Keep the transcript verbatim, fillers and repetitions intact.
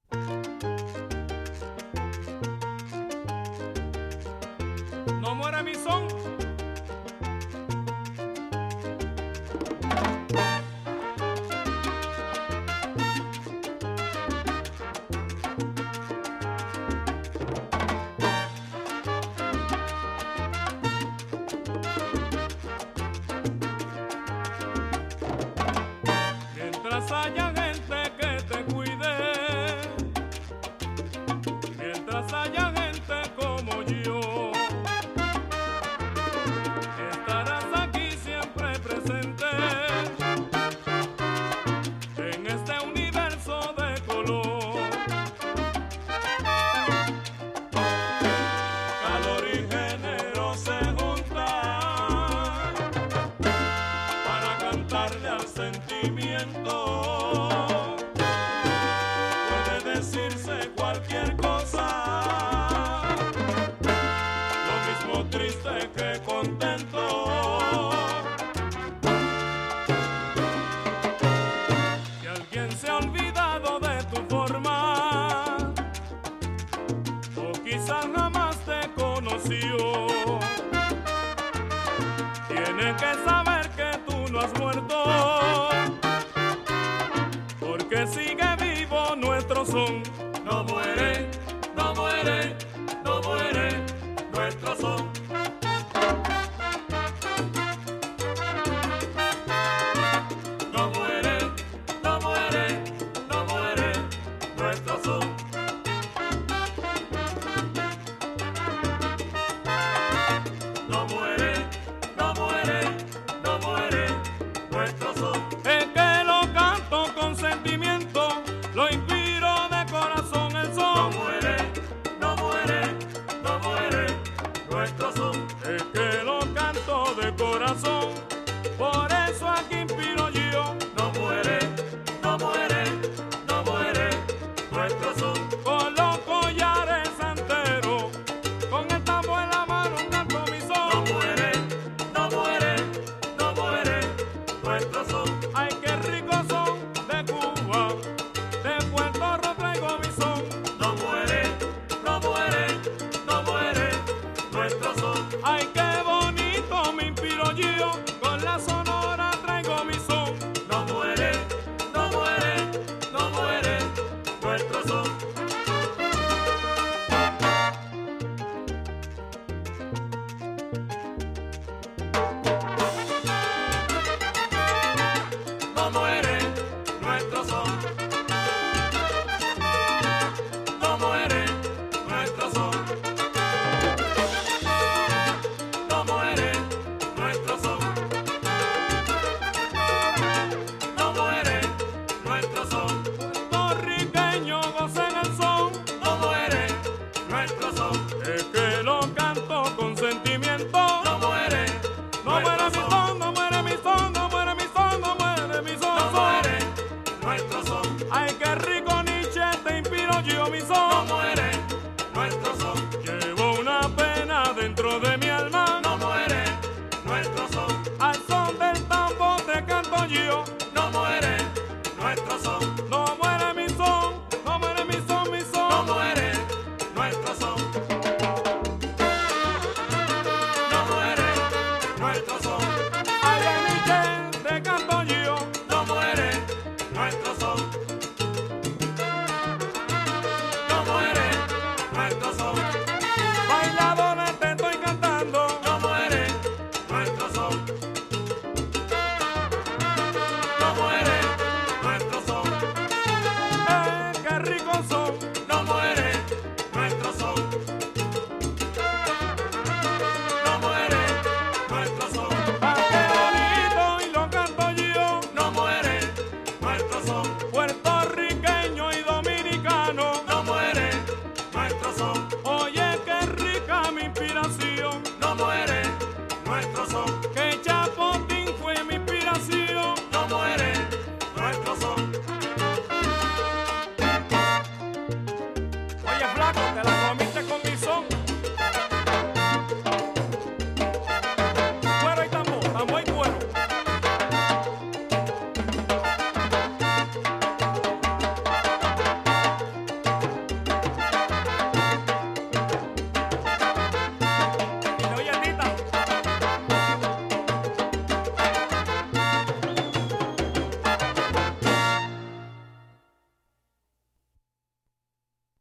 No muere mi son. Mientras haya gente que te cuide, mientras haya gente como yo, estarás aquí siempre presente en este universo de color. Calor y género se juntan para cantarle al sentimiento. Puede decirse cualquier cosa, lo mismo triste que contento. Que alguien se ha olvidado de tu forma, o quizás jamás te conoció. Tiene que saber que tú no has muerto, porque sigue vivo nuestro son. No muere, no muere, no muere nuestro son. No muere, no muere, no muere nuestro son. No muere, no muere, no muere nuestro son. Es que lo canto con sentimiento, lo inspiro de corazón el son. No muere, no muere, no muere nuestro son. Es que lo canto de corazón, por eso aquí inspiro yo. No muere, no muere, no muere nuestro son. Con los collares santeros, con el tambor en la mano canto mi son. No muere, no muere, no muere nuestro son. Ay, qué rico son de Cuba, de Puerto Rico traigo mi son. No muere, no muere, no muere nuestro son. Ay, qué bonito me inspiro yo, con la sonora traigo mi son. No muere, no muere, no muere nuestro son. No muere nuestro son. No muere nuestro son. No muere nuestro son. No muere nuestro son. Puertorriqueño gocen el son. No muere nuestro son. Es que lo canto con sentimiento. No muere, no muere mi son, no muere mi son, no muere mi son, no muere mi son. No muere nuestro son. Ay, qué rico Nietzsche te inspiro yo mi son. No muere.